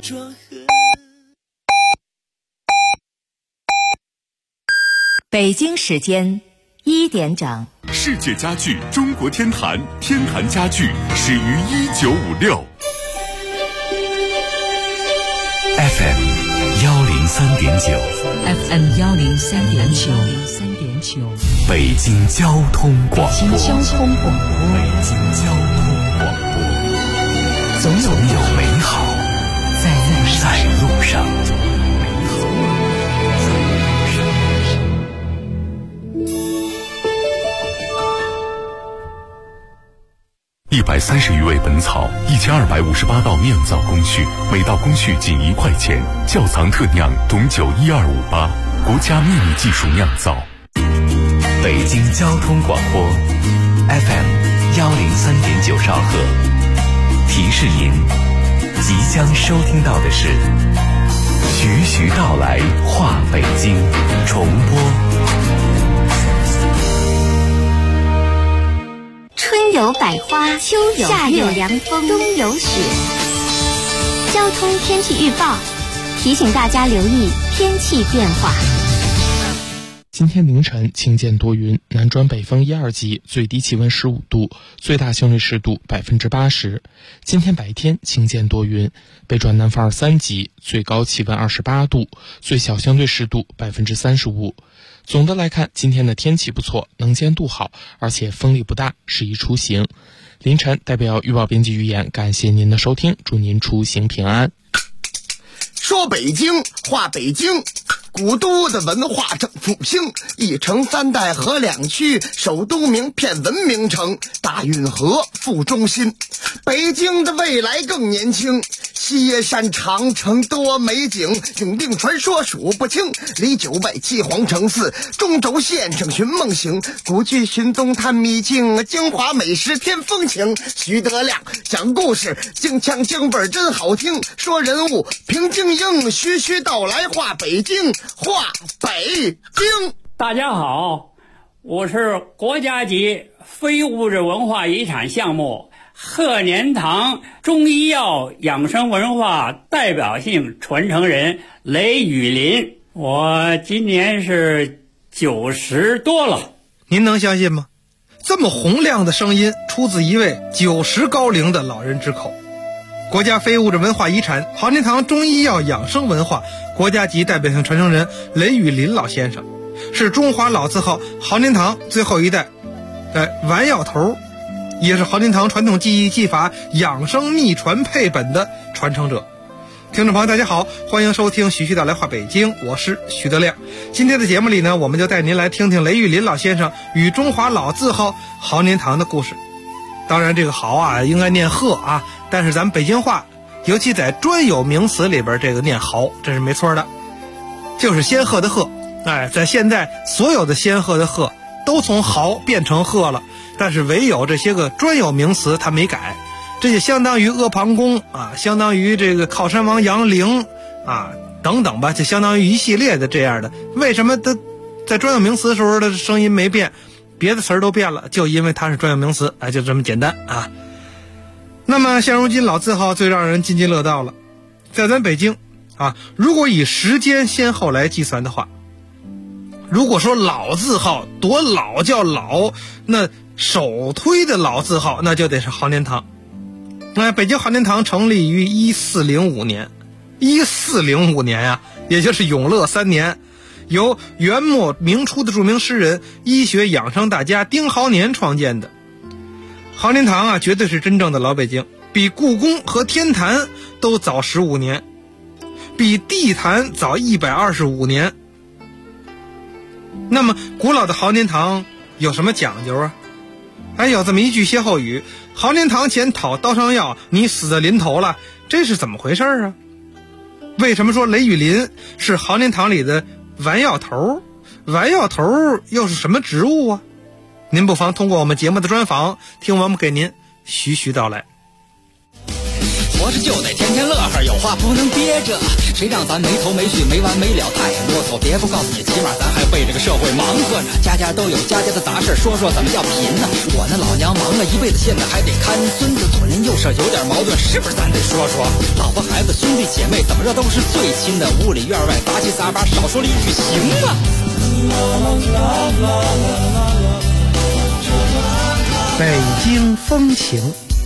北京时间1点整。 世界家具中国天坛，天坛家具始于1956。 FM 103.9 FM 103.9， 北京交通广播。 北京交通广播，总有美好在路上。 130余味本草，1258道酿造工序，每道工序仅1块钱。窖藏特酿董酒12588，国家秘密技术酿造。 北京交通广播 FM 103.9兆赫，提示您，即将收听到的是徐徐道来话北京重播。 春有百花，秋有夏有凉风，冬有雪。交通天气预报提醒大家留意天气变化。 今天凌晨晴间多云，南转北风1、2级，最低气温15度，最大相对湿度80%。今天白天晴间多云，北转南风2、3级，最高气温28度，最小相对湿度35%。总的来看，今天的天气不错，能见度好，而且风力不大，适宜出行。凌晨代表预报编辑预言，感谢您的收听，祝您出行平安。 说北京话北京，古都的文化正复兴，一城3代合2区，首都名片文明城，大运河副中心。北京的未来更年轻，西山长城多美景，永定传说数不清，离9外七皇城寺，中轴线上寻梦行，古剧寻踪探秘境，京华美食添风情。徐德亮讲故事，京腔京味真好听，说人物平静应，徐徐道来话北京，话北京。 大家好，我是国家级非物质文化遗产项目贺年堂中医药养生文化代表性传承人雷雨林。我今年是90多了。 您能相信吗？这么洪亮的声音出自一位90高龄的老人之口。国家非物质文化遗产郝年堂中医药养生文化国家级代表性传承人雷雨林老先生，是中华老字号郝年堂最后一代丸药头，也是郝年堂传统技艺技法养生秘传配本的传承者。听众朋友大家好，欢迎收听徐徐道来话北京，我是徐德亮。今天的节目里呢，我们就带您来听听雷雨林老先生与中华老字号郝年堂的故事。当然这个郝啊应该念贺啊，但是咱们北京话尤其在专有名词里边，这个念郝这是没错的，就是仙鹤的鹤。在现在所有的仙鹤的鹤都从郝变成鹤了，但是唯有这些个专有名词它没改，这就相当于阿房宫啊，相当于这个靠山王杨凌啊等等吧，就相当于一系列的这样的。为什么它在专有名词的时候的声音没变，别的词儿都变了？就因为它是专有名词，就这么简单啊。那么现如今老字号最让人津津乐道了，在咱北京啊，如果以时间先后来计算的话，如果说老字号多老叫老，那首推的老字号那就得是郝年堂。北京郝年堂成立于1405年，1405年呀，也就是永乐3年，由元末明初的著名诗人、医学养生大家丁豪年创建的。郝年堂啊，绝对是真正的老北京，比故宫和天坛都早15年，比地坛早125年。那么古老的郝年堂有什么讲究啊？有这么一句歇后语：郝年堂前讨刀伤药，你死在临头了。这是怎么回事啊？为什么说雷雨林是郝年堂里的丸药头？丸药头又是什么植物啊？您不妨通过我们节目的专访，听我们给您徐徐道来。 活着就得天天乐呵，有话不能憋着， 谁让咱没头没绪没完没了太啰嗦，别不告诉你，起码咱还为这个社会忙活呢。家家都有家家的杂事，说说怎么叫贫呢？我那老娘忙了一辈子，现在还得看孙子，左邻右舍有点矛盾，是不是咱得说说？老婆孩子兄弟姐妹怎么着都是最亲的，屋里院外杂七杂八，少说了一句行吗？ 北京风情。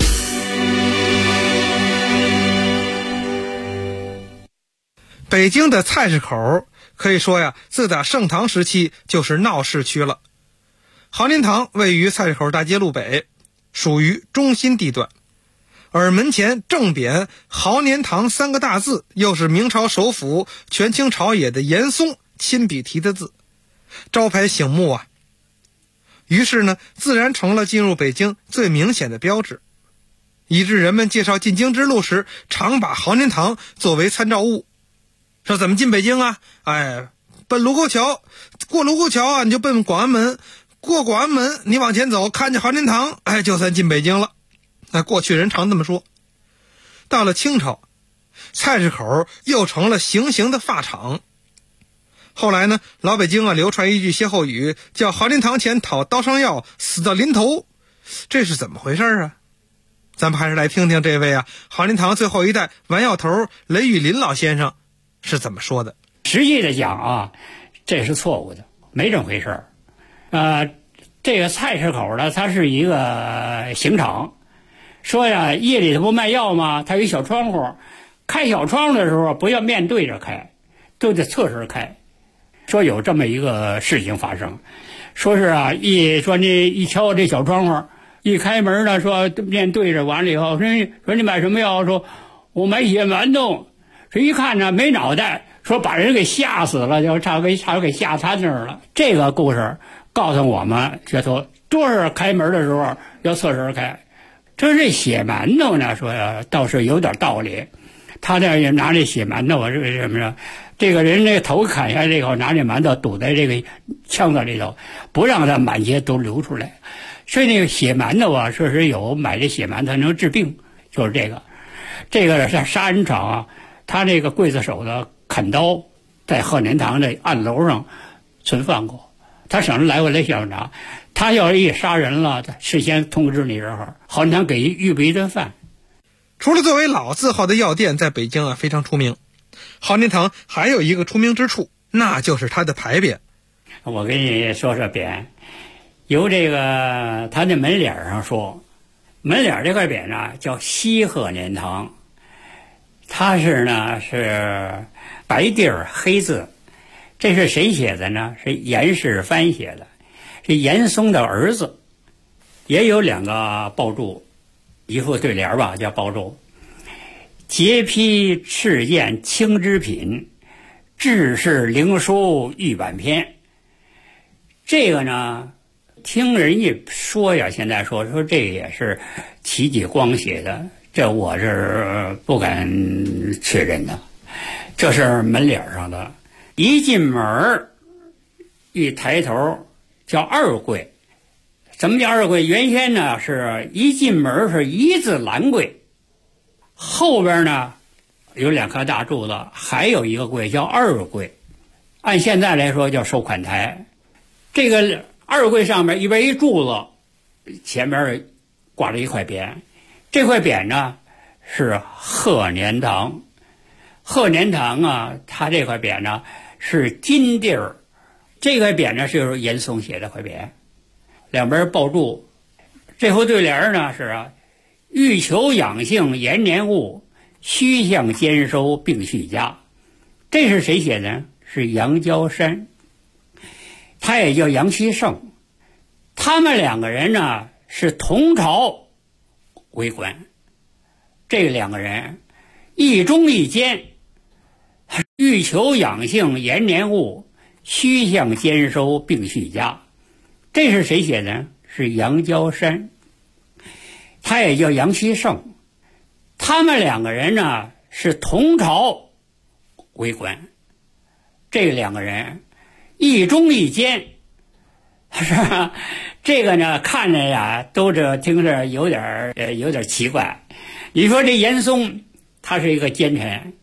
北京的菜市口可以说呀，自打盛唐时期就是闹市区了。豪年堂位于菜市口大街路北，属于中心地段，而门前正匾豪年堂三个大字，又是明朝首辅权倾朝野的严嵩亲笔题的字，招牌醒目啊。于是呢，自然成了进入北京最明显的标志，以致人们介绍进京之路时，常把豪年堂作为参照物。说怎么进北京啊？奔卢沟桥，过卢沟桥啊，你就奔广安门，过广安门，你往前走，看见豪年堂，就算进北京了。过去人常这么说。到了清朝，菜市口又成了行刑的发场。后来呢，老北京流传一句歇后语，叫豪年堂前讨刀伤药，死到临头。这是怎么回事啊？咱们还是来听听这位豪年堂最后一代丸药头雷雨林老先生是怎么说的。 实际的讲这是错误的，没这回事这个菜市口呢，它是一个刑场。说呀，夜里头不卖药吗？它有一小窗户，开小窗的时候不要面对着开，都得侧身开。说有这么一个事情发生，说是一敲这小窗户，一开门呢，说面对着，完了以后说你买什么药？说我买血馒头。这一看呢，没脑袋，说把人给吓死了，就差点给吓瘫那儿了。这个故事告诉我们，这多少开门的时候要侧身开。这血馒头呢，说倒是有点道理。他这也拿这血馒头是什么呢？这个人这头砍下来以后，拿这馒头堵在这个腔子里头，不让它满街都流出来。所以那个血馒头确实有买这血馒头能治病，就是这个。这个是杀人场他这个刽子手的砍刀在鹤年堂的案楼上存放过，他省着来回来检查。他要是一杀人了，事先通知你这会儿，豪年堂给预备一顿饭。 除了作为老字号的药店在北京非常出名，豪年堂还有一个出名之处，那就是它的牌匾。 我给你说说匾，由这个它的门脸上说，门脸这块匾呢叫西鹤年堂，它是白地儿黑字。这是谁写的呢？是严世蕃写的，是严嵩的儿子。也有两个报注，一副对联叫报注：节批赤砚清之品，志士灵书玉版篇。这个呢，听人家说现在说这也是戚继光写的，这我是不敢确认的。这是门脸上的，一进门一抬头叫二柜。什么叫二柜？原先呢是一进门是一字栏柜，后边呢有两颗大柱子，还有一个柜叫二柜。按现在来说叫收款台。这个二柜上面一边一柱子，前面挂着一块匾，这块匾呢是鹤年堂。鹤年堂它这块匾呢是金地儿，这块匾呢是严嵩写的块匾，两边抱柱。这副对联呢是欲求养性延年物，须向兼收并续家。这是谁写的？是杨娇山，他也叫杨希圣。他们两个人呢是同朝为官，这两个人一忠一奸，欲求养性延年物，须向兼收并续家。这是谁写的？是杨娇山，他也叫杨希圣。他们两个人呢是同朝为官，这两个人一忠一奸，是吧？这个呢看着都听着有点奇怪。你说这严嵩他是一个奸臣，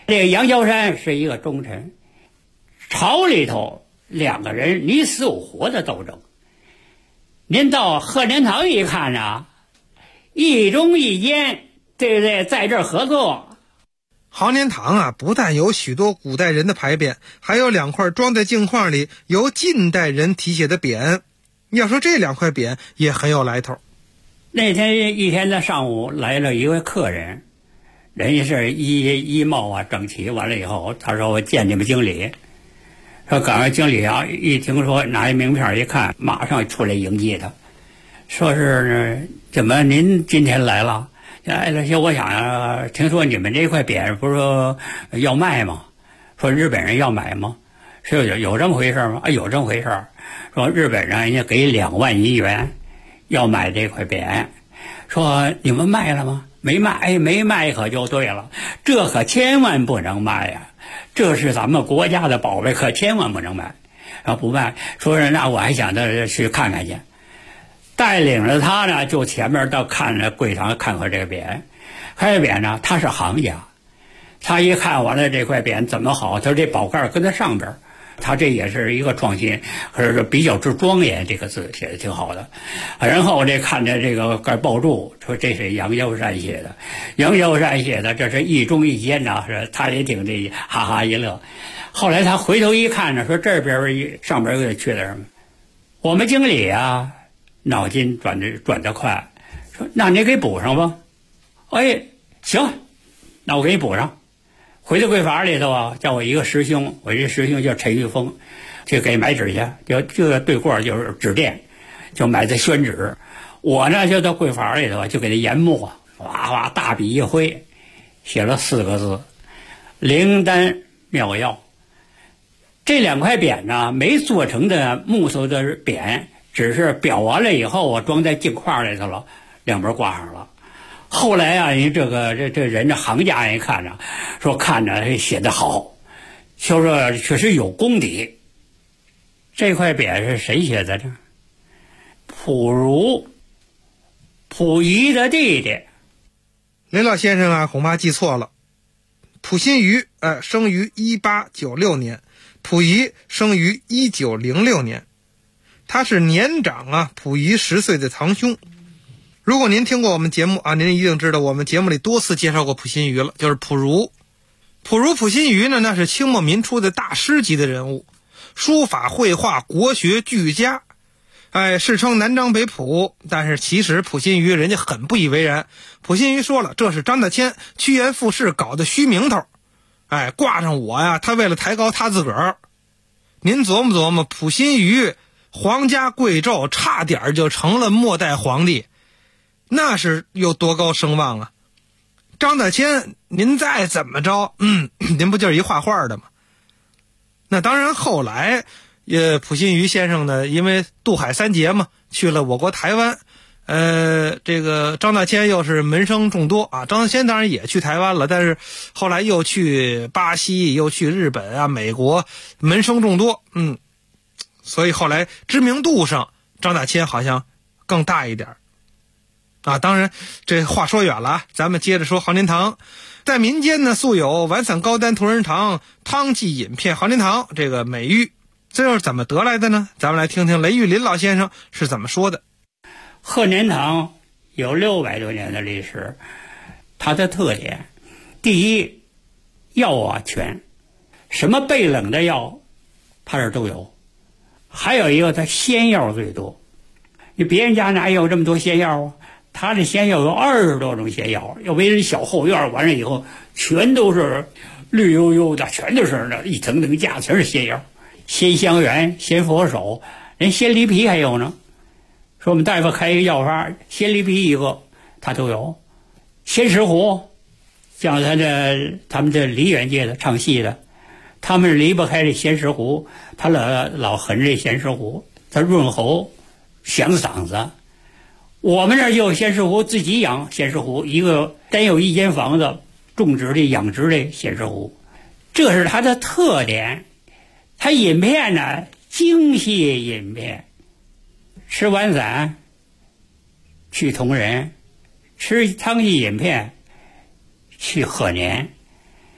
这个杨娇山是一个忠臣，朝里头两个人你死我活的斗争。您到贺年堂一看啊，一忠一奸，对不对？在这儿合作。 豪年堂啊，不但有许多古代人的牌匾，还有2块装在镜框里由近代人题写的匾。要说这2块匾也很有来头。 那天一天的上午来了一位客人，人家是衣帽啊整齐，完了以后他说我见你们经理。说赶上经理啊，一听说拿一名片一看，马上出来迎接他，说是怎么您今天来了？哎，老兄，我想听说你们这块匾不是说要卖吗？说日本人要买吗？是有这么回事吗？啊，有这么回事。说日本人家给2万银元要买这块匾，说你们卖了吗？没卖。哎，没卖可就对了，这可千万不能卖呀。这是咱们国家的宝贝，可千万不能卖。然后不卖，说是那我还想着去看看去。带领着他呢，就前面到看着柜堂看看这个匾。看这匾呢，他是行家，他一看完了这块匾怎么好，他说这宝盖跟在上边，他这也是一个创新，可是比较之庄严，这个字写的挺好的。然后这看着这个盖报注，说这是杨娇山写的，杨娇山写的，这是一忠一奸呐，是他也挺这哈哈一乐。后来他回头一看呢，说这边上边有点缺点什么，我们经理啊脑筋转得快，说那你给补上吧。哎，行，那我给你补上。回到柜房里头啊，叫我一个师兄，我这师兄叫陈玉峰，就给买纸去，就对过就是纸店，就买的宣纸。我呢就到柜房里头就给他研墨，哇哇大笔一挥，写了4个字：灵丹妙药。这2块匾呢，没做成的木头的匾，只是裱完了以后我装在镜框里头了，2边挂上了。后来啊，人这人这行家人看着，说看着写得好，就说确实有功底。这块匾是谁写的呢？溥儒，溥仪的弟弟。 林老先生啊，恐怕记错了。溥心畬生于1896年，溥仪生于1906年，他是年长啊溥仪10岁的堂兄。如果您听过我们节目啊，您一定知道我们节目里多次介绍过溥心畬了，就是溥儒。溥心畬呢，那是清末民初的大师级的人物，书法绘画国学俱佳，世称南张北溥。但是其实溥心畬人家很不以为然。溥心畬说了，这是张大千趋炎附势搞的虚名头，挂上我呀，他为了抬高他自个儿。您琢磨琢磨，溥心畬皇家贵胄，差点就成了末代皇帝，那是有多高声望啊！张大千您再怎么着，您不就是一画画的吗？那当然，后来溥心畬先生呢，因为渡海3劫嘛，去了我国台湾。这个张大千又是门生众多啊，张大千当然也去台湾了，但是后来又去巴西，又去日本啊，美国，门生众多，所以后来知名度上，张大千好像更大一点啊。当然，这话说远了，咱们接着说豪年堂。在民间呢，素有“丸散高丹同仁堂，汤剂饮片豪年堂”这个美誉。这又是怎么得来的呢？咱们来听听雷玉林老先生是怎么说的。 贺年堂有600多年的历史，它的特点，第一，药啊全，什么备冷的药，它这都有。还有一个，它仙药最多。你别人家哪有这么多仙药啊？他这仙药有20多种仙药，要围人小后院，完了以后全都是绿油油的，全都是那一层层架，全是仙药。仙香园、仙佛手，连仙梨皮还有呢。说我们大夫开一个药方，仙梨皮一个，他都有。仙石斛，像他们这梨园界的唱戏的，他们离不开这仙石斛，他老横这仙石斛，他润喉响嗓子。我们这儿就有仙石斛，自己养仙石斛，一个单有一间房子种植的养殖的仙石斛，这是它的特点。它饮片呢，精细饮片，吃丸散去同仁，吃汤剂饮片去贺年。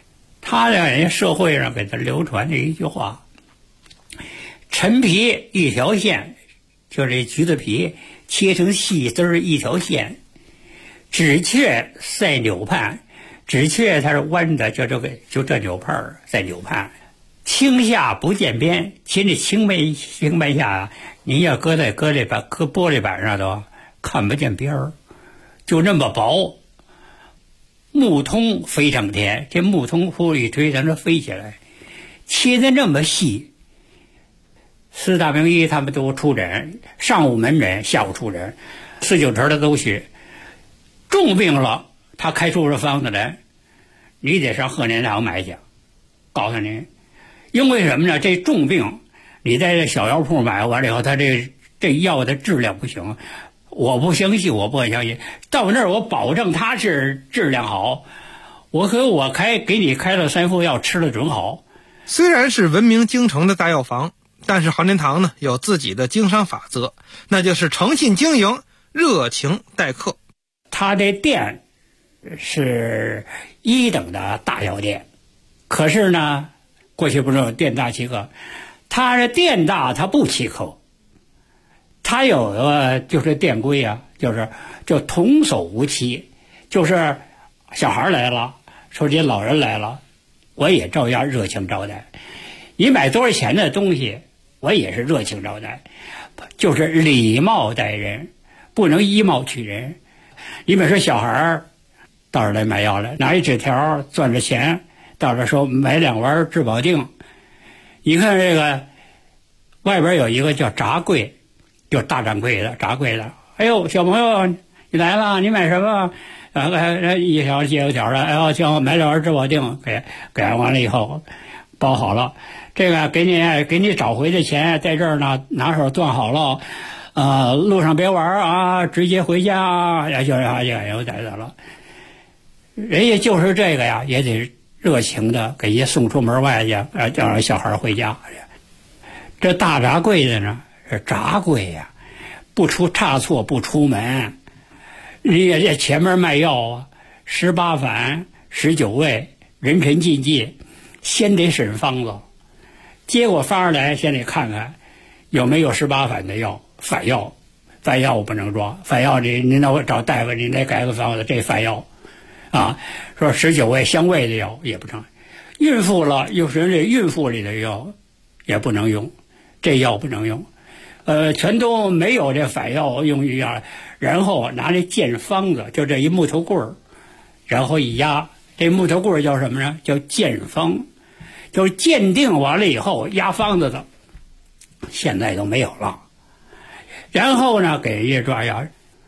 他在社会上给他流传的一句话：陈皮一条线，就这橘子皮切成细丝儿一条线，纸雀赛柳畔，纸雀它是弯的，就这柳畔儿在柳畔。青下不见边，其实青梅下啊，你要搁玻璃板上头看不见边儿，就那么薄。木通飞上天，这木通呼一吹，让它飞起来，切得那么细。四大名医他们都出诊，上午门诊，下午出诊，4、9成的都去。重病了，他开出这方子来，你得上贺年堂买去。告诉你，因为什么呢？这重病，你在这小药铺买完了以后，他这药的质量不行。我不相信，我不相信。到那儿我保证它是质量好，我给你开了3副药，吃了准好。 虽然是闻名京城的大药房，但是豪年堂呢有自己的经商法则，那就是诚信经营，热情待客。 他的店是1等的大药店，可是呢，过去不是有店大欺客，他的店大他不欺客。他有个就是店规啊，就童叟无欺，就是小孩来了，说这老人来了，我也照样热情招待。你买多少钱的东西，我也是热情招待，就是礼貌待人，不能以貌取人。你比如说小孩到这儿来买药来，拿一纸条攥着钱，到这儿说买2丸治保定。你看这个外边有一个叫闸柜，就大掌柜的闸柜的，哎呦，小朋友你来了，你买什么？一条接一条的，哎呦，行，买2丸治保定，给完了以后包好了，这个给你找回的钱在这儿呢，拿手攥好了，路上别玩啊，直接回家啊，就有点了。人家就是这个呀，也得热情的给人送出门外去，让小孩回家。这大闸柜的呢是闸柜呀，不出差错不出门。你也在前面卖药啊，18反19味，人臣禁忌，先得审方子，接过方儿来，先得看看有没有18反的药，反药我不能装，反药您那我找大夫，您得改个方子，这反药啊。说19味相味的药也不成，孕妇了又是这孕妇里的药也不能用，这药不能用。全都没有这反药用于药，然后拿这见方子，就这一木头棍儿，然后一压，这木头棍儿叫什么呢？叫见方，就是鉴定完了以后压方子的，现在都没有了。然后呢，给人家抓药。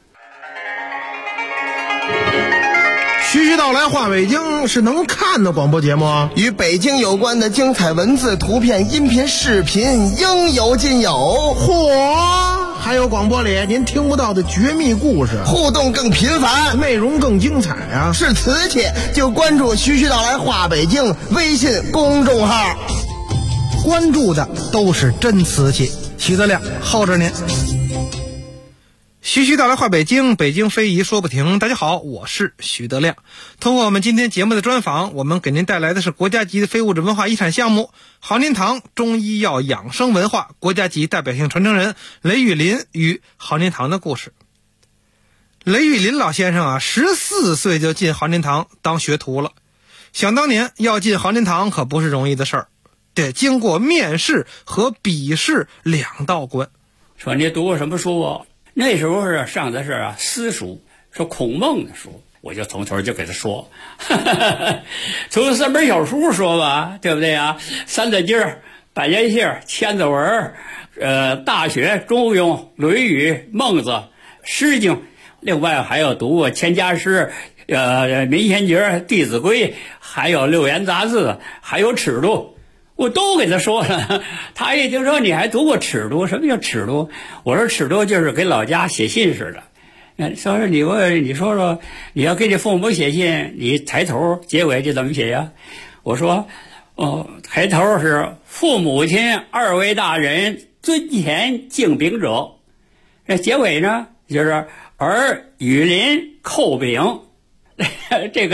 徐徐道来话北京是能看的广播节目， 与北京有关的精彩文字、图片、音频、视频应有尽有。 嚯，还有广播里您听不到的绝密故事， 互动更频繁， 内容更精彩啊！ 是瓷器就关注徐徐道来话北京微信公众号， 关注的都是真瓷器。徐德亮候着您。 徐徐道来话北京，北京非遗说不停。大家好，我是徐德亮。通过我们今天节目的专访，我们给您带来的是国家级的非物质文化遗产项目豪年堂中医药养生文化国家级代表性传承人雷玉林与豪年堂的故事。雷玉林老先生啊，14岁就进豪年堂当学徒了。想当年要进豪年堂可不是容易的事儿，得经过面试和笔试2道关。 说你读过什么书啊？那时候是上的是私塾，是孔孟的书，我就从头就给他说，从3本小书说吧，对不对啊？三字经、百家姓、千字文，大学、中庸、论语、孟子、诗经，另外还有读过千家诗、民贤诀、弟子规，还有6言杂字，还有尺度。我都给他说了，他一听说你还读过尺度，什么叫尺度？我说尺度就是给老家写信似的。说你说说，你要给你父母写信，你抬头结尾就怎么写呀？我说，抬头是父母亲2位大人尊前敬禀者，这结尾呢就是儿与邻叩禀。这个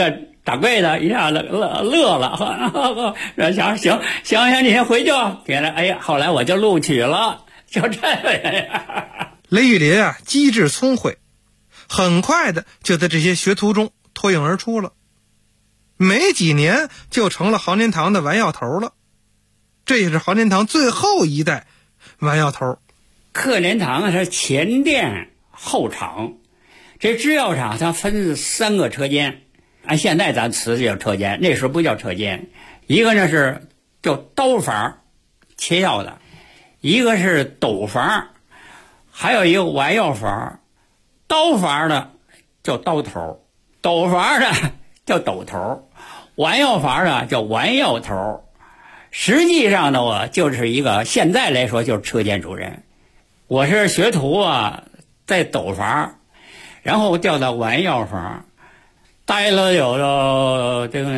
掌柜的一下子乐了，行，你先回去吧。哎呀，后来我就录取了，就这样。 雷玉林啊，机智聪慧，很快的就在这些学徒中脱颖而出了，没几年就成了航天堂的丸药头了。这也是航天堂最后一代丸药头。 克连堂是前店后厂，这制药厂它分3个车间，按现在咱词叫车间，那时候不叫车间。一个呢是叫刀房，切药的；一个是斗房，还有一个丸药房。刀房的叫刀头，斗房的叫斗头，丸药房的叫丸药头。实际上呢，我就是一个现在来说就是车间主任。我是学徒啊，在斗房，然后调到丸药房，待了有了这个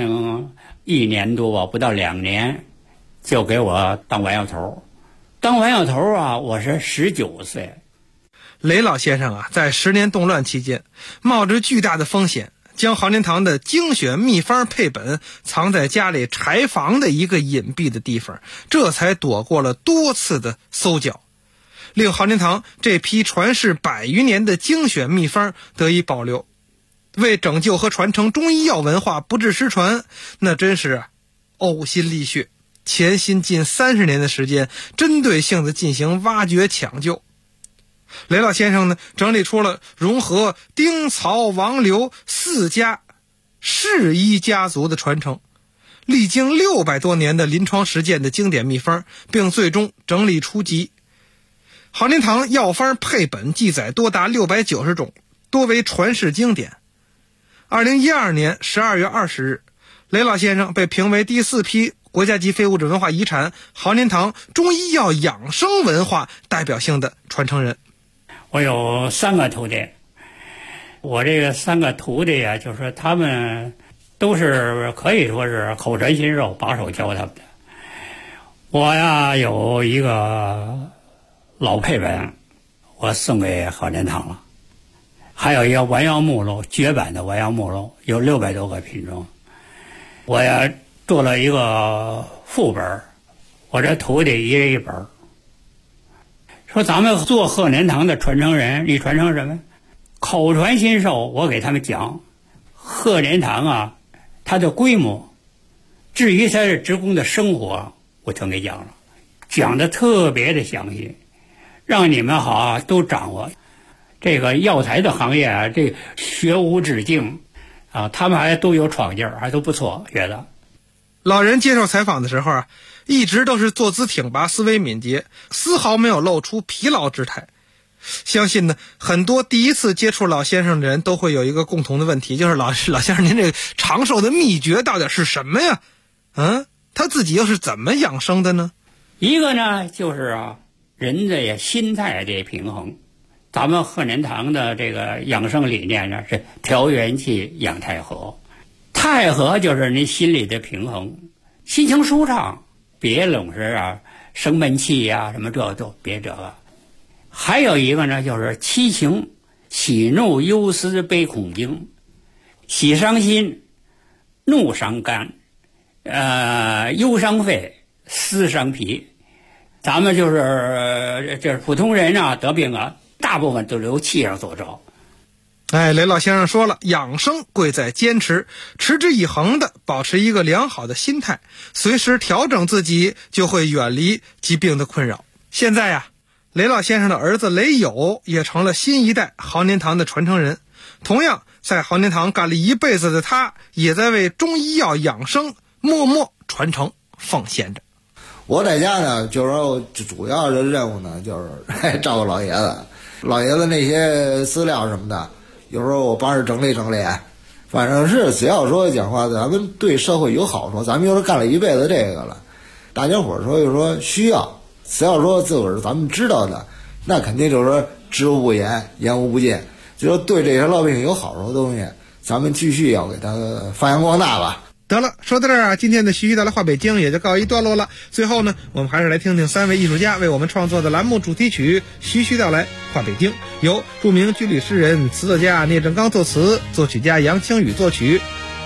1年多吧，不到2年，就给我当丸药头。当丸药头啊，我是19岁。 雷老先生啊，在10年动乱期间，冒着巨大的风险，将航天堂的精选秘方配本藏在家里柴房的一个隐蔽的地方，这才躲过了多次的搜缴，令航天堂这批传世100余年的精选秘方得以保留。为拯救和传承中医药文化不致失传，那真是呕心沥血，潜心近30年的时间，针对性的进行挖掘抢救。雷老先生呢，整理出了融合丁、曹、王、刘4家世医家族的传承，历经600多年的临床实践的经典秘方，并最终整理出集。航天堂药方配本记载多达690种，多为传世经典。2012年12月20日，雷老先生被评为第4批国家级非物质文化遗产航天堂中医药养生文化代表性的传承人。 我有3个徒弟，我这个3个徒弟啊，就是他们都是可以说是口传心授，把手教他们的。我呀有一个老配本，我送给航天堂了，还有一个丸药目录，绝版的丸药目录，有600多个品种。我呀做了一个副本，我这徒弟一人1本。说咱们做贺年堂的传承人，你传承什么？口传心授。我给他们讲贺年堂啊，它的规模，至于它的职工的生活，我全给讲了，讲的特别的详细，让你们好啊都掌握。这个药材的行业啊，这学无止境啊，他们还都有闯劲儿，还都不错，觉得。 老人接受采访的时候啊，一直都是坐姿挺拔，思维敏捷，丝毫没有露出疲劳之态。相信呢，很多第一次接触老先生的人都会有一个共同的问题，就是老先生您这个长寿的秘诀到底是什么呀？他自己又是怎么养生的呢？ 一个呢就是啊，人的心态的平衡。咱们贺年堂的这个养生理念呢是调元气养太和，太和就是你心里的平衡，心情舒畅，别总是啊生闷气呀，什么这都别这个。还有一个呢就是七情，喜怒忧思悲恐惊。喜伤心，怒伤肝，忧伤肺，思伤脾。咱们就是普通人啊得病啊，大部分都是由气上所招。 雷老先生说了，养生贵在坚持，持之以恒的保持一个良好的心态，随时调整自己，就会远离疾病的困扰。现在呀，雷老先生的儿子雷友也成了新一代航天堂的传承人。同样在航天堂干了一辈子的他，也在为中医药养生默默传承奉献着。 我在家呢，就是说主要的任务呢，就是照顾老爷子。老爷子那些资料什么的，有时候我帮着整理整理。反正是只要说讲话，咱们对社会有好处，咱们就是干了一辈子这个了。大家伙说就是说需要，只要说自个儿咱们知道的，那肯定就是说知无不言，言无不尽。就说对这些老百姓有好处的东西，咱们继续要给它发扬光大吧。 得了，说到这儿啊，今天的徐徐道来话北京也就告一段落了。最后呢，我们还是来听听3位艺术家为我们创作的栏目主题曲《徐徐道来话北京》，由著名军旅诗人、词作家聂正刚作词，作曲家杨清宇作曲。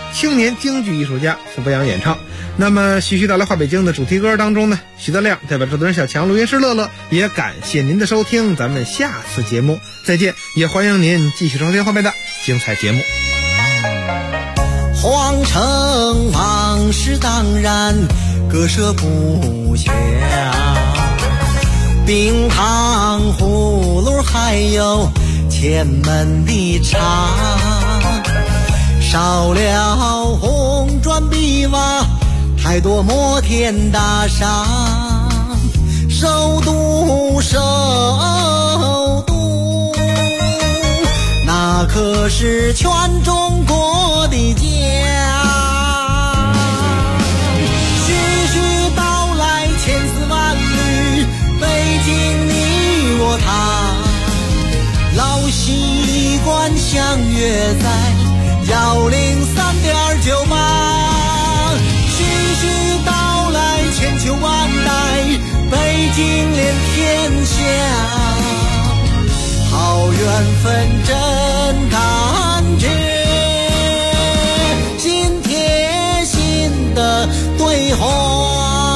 青年京剧艺术家付博洋演唱。那么徐徐到来话北京的主题歌当中呢，徐德亮代表制作人小强、录音师乐乐，也感谢您的收听，咱们下次节目再见，也欢迎您继续收听后面的精彩节目。 皇城往事当然割舍不下，冰糖葫芦还有前门的茶，少了红砖碧瓦，太多摩天大厦，首都首都，那可是全中国的家。徐徐道来千丝万缕，北京你我他，老习惯相约在103.9吧。徐徐道来千秋万代，北京连天下，好缘分真感觉，心贴心的对话。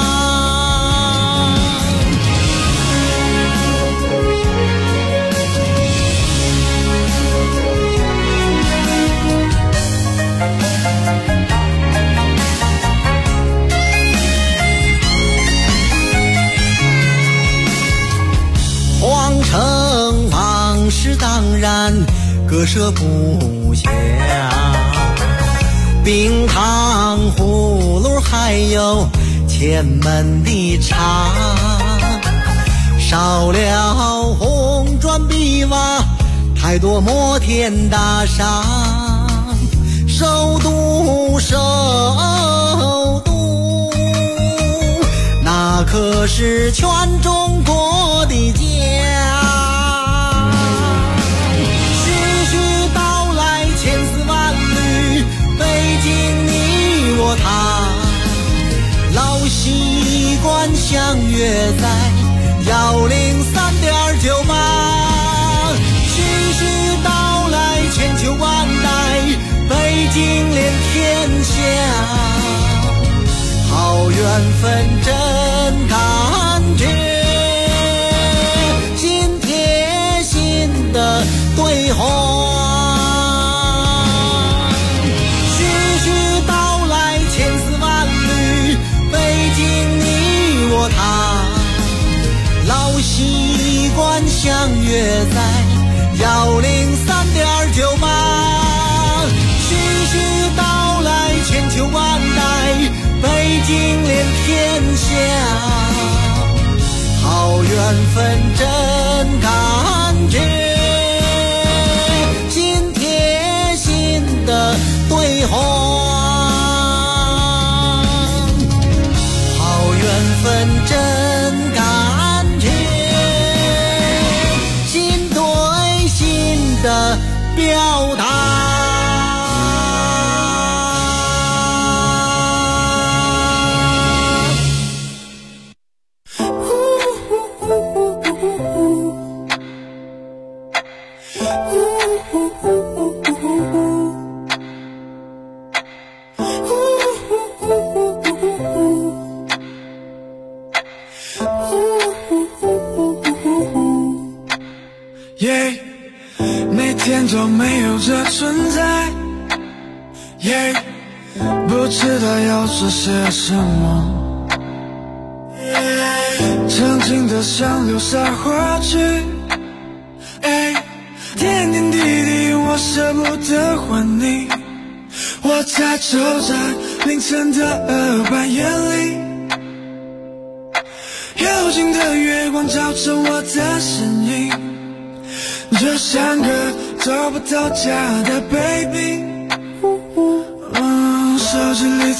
皇城往事当然割舍不下，冰糖葫芦还有前门的茶，少了红砖碧瓦，太多摩天大厦，首都首都，那可是全中国的家。徐徐道来千丝万缕，北京你我他，老习惯相约在103.9吧。徐徐道来千秋万代，北京连天下，好缘分真感觉，心贴心的对话。徐徐道来千丝万缕，北京你我他，老习惯相约在103.9吧。徐徐道来千秋万代，北京连天下，好缘分真感觉，心贴心的对话。好缘分真感觉，心对心的表达。 每天都没有这存在，不知道要做些什么，曾经的想留下话去，点点滴滴我舍不得还你，我在走在凌晨的半夜里，幽静的月光照着我的身影，就像个找不到家的 baby。